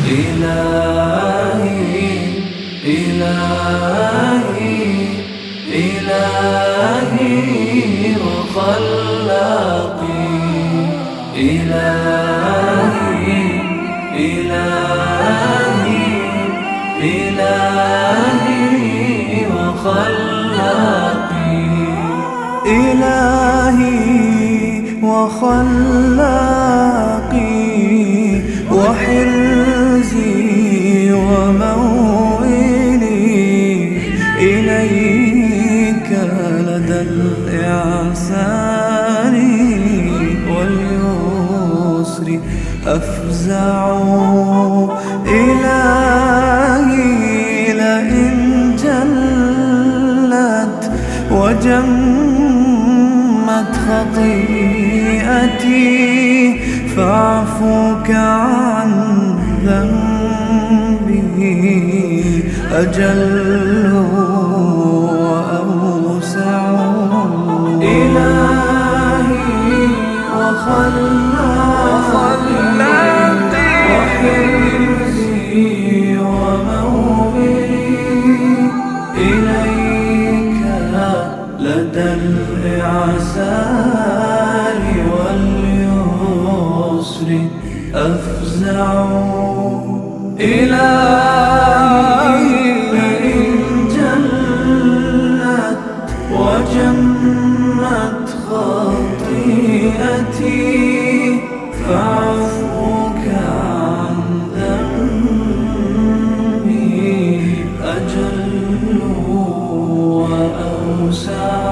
إلهي إلهي إلهي وخلاقي إلهي إلهي إلهي وخلاقي إلهي وخلاقي وحرزي وموئلي إليك لدى الإعسار واليسر أفزع إلهي لئن جلت وجمت خطيئتي فاعفوك عن ذنبي أجل وأوسع إلهي وخلاقي وحرزي وموئلي إليك لدى الإعسار واليسر أفزع إلهي لئن جلت وجمت خطيئتي فاعفوك عن ذنبي أجل وأوسع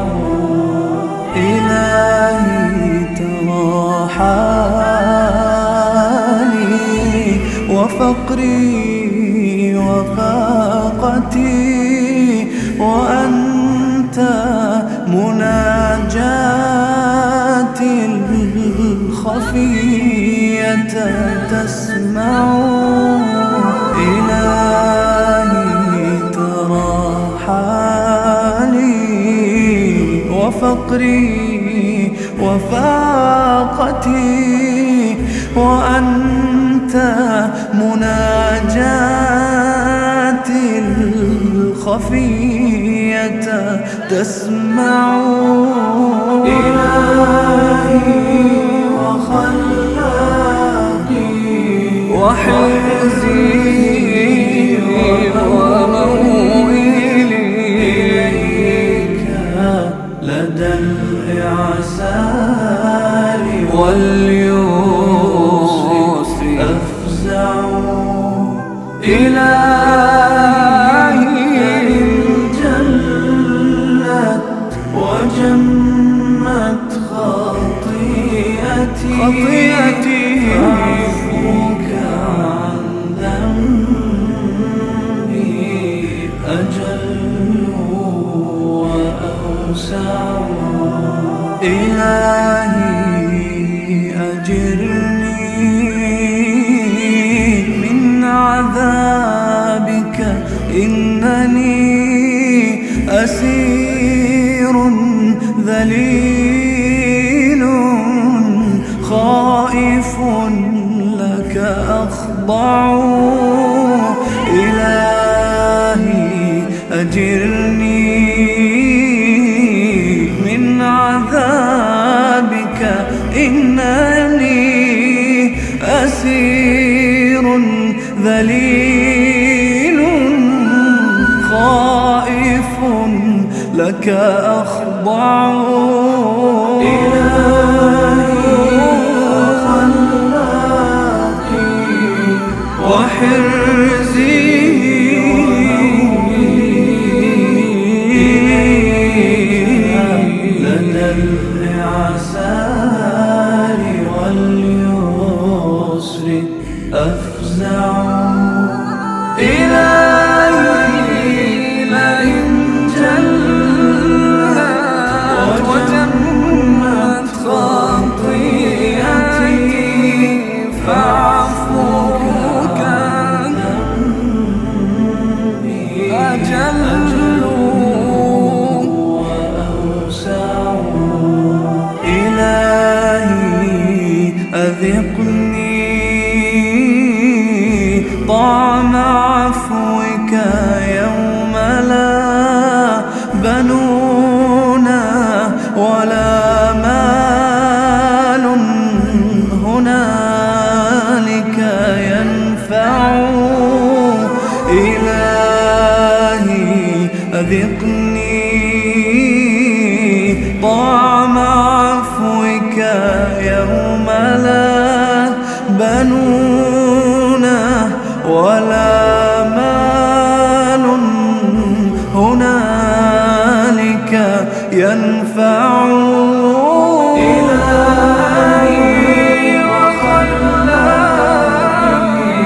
إلهي ترى حالي وفقري وفاقتي وأنت مناجاتي الخفية تسمع إلهي ترى حالي وفقري وفاقتي وأنت مناجاتي الخفية تسمع إلهي وخلاقي وحرزي وموئلي إليك لدى الإعسار واليسر أفزع إلهي إن جلت وجمت خطيئتي فاعفوك عن ذنبي أجل وأوسع إلهي أجرني من عذابك إنني أسير ذليل خائف لك أخضع إلهي أجرني من عذابك إنني أسير ذليل خائف لك أخضع إلهي وخلاقي وحرزي لدى الإعسار واليسر أفزع إلهي لئن جلت وجمت خطيئتي فاعفوك عن ذنبي أجل وأوسع إلهي أذقني طعم عفوك يوم لا بنونا ولا مال هنالك ينفع. إلهي أذقني طعم عفوك يوم لا بنونا ولا مال هنالك ينفع. إلهي وخلاقي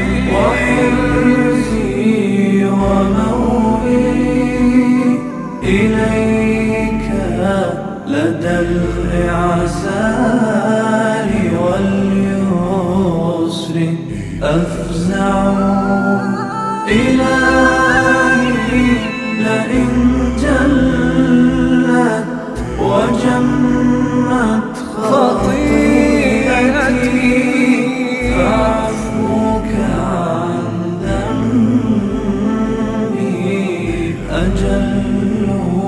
وحرزي وموئلي إليك لدى الإعسار واليسر أفزع. إلهي لئن جلت وجمت خطيئتي فعفوك عن ذنبي أجل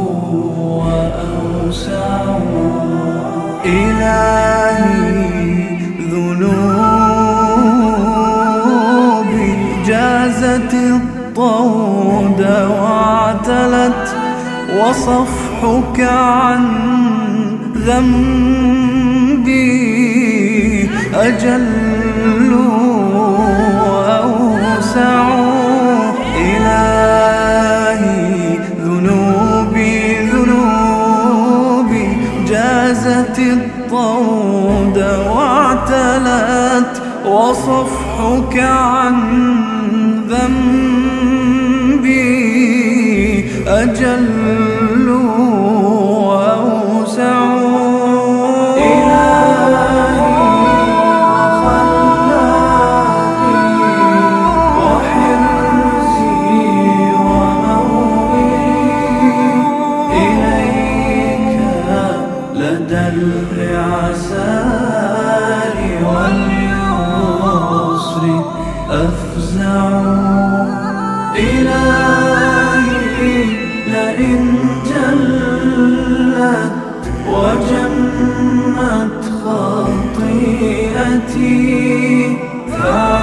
وأوسع. إلهي ذنوبي جازت الطود واعتلت وصفحك عن ذنبي أجل وأوسع. إلهي ذنوبي جازت الطود واعتلت وصفحك عن ذنبي أجل وأوسع. إلهي وخلاقي وحرزي وموئلي إليك لدى الإعسار واليسر أفزع. إلهي لئن جلت وجمت خطيئتي